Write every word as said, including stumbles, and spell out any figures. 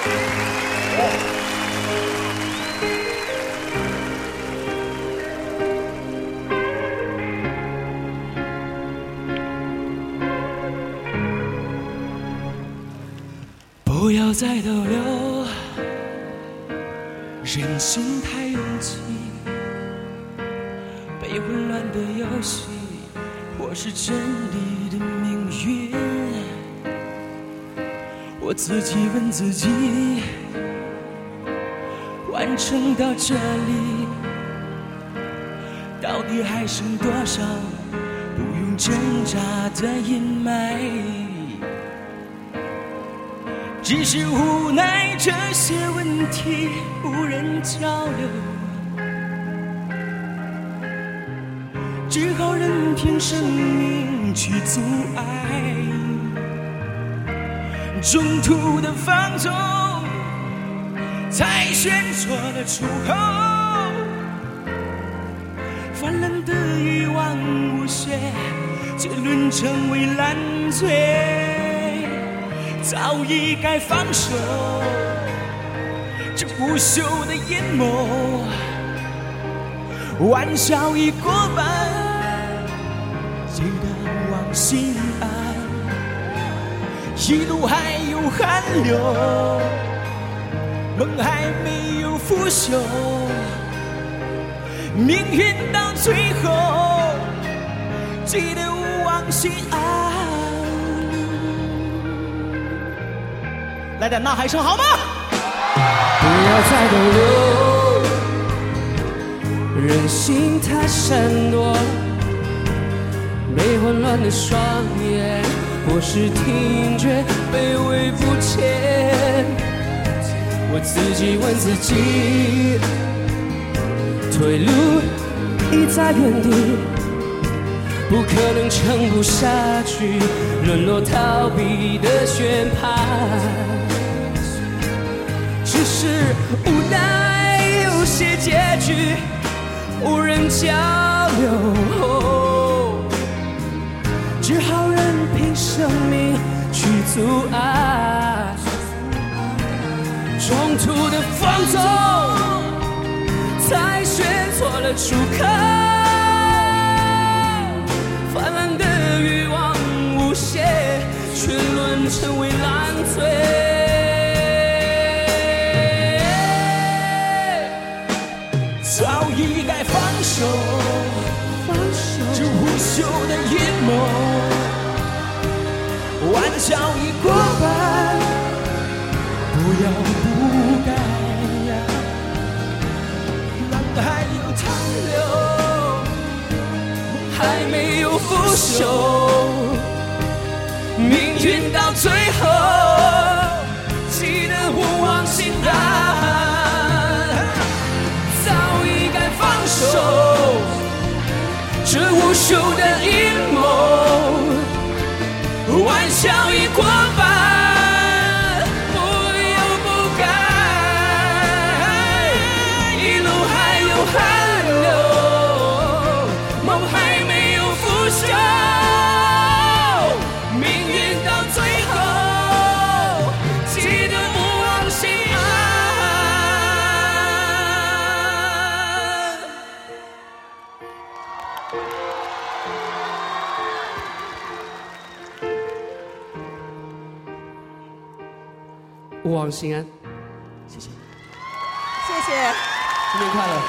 不要再逗留，人心太拥挤，被混乱的游戏，或是真理的命运。我自己问自己，完成到这里，到底还剩多少不用挣扎的阴霾？只是无奈这些问题无人交流，只好任凭生命去阻碍。中途的放纵才选错了出口，泛滥的欲望无限，结论成为烂醉。早已该放手，这无休的阴谋，玩笑已过半，记得往心安，一路还有寒流，梦还没有腐朽，命运到最后，记得往心安。来点呐喊声好吗？ 不要再逗留，人心太闪躲，被混乱的双眼，或是听觉卑微不前。我自己问自己，退路已在原地，不可能撑不下去，沦落逃避的宣判。只是无奈，有些结局无人交流，只好任凭生命去阻碍。中途的放纵，才选错了出口，泛滥的欲望无限，却沦成为烂醉。 早已该放手，放手这无休的阴谋，玩笑已过半，不要不该呀，浪还有长流， 还没有腐朽，命运到最后，记得勿忘心安。手，这无休的阴谋，玩笑已过半，不由不该，一路还有寒流，梦还没有腐朽，命运到最后，记得勿忘心安。勿忘心安，谢谢， 谢谢， 新年快乐。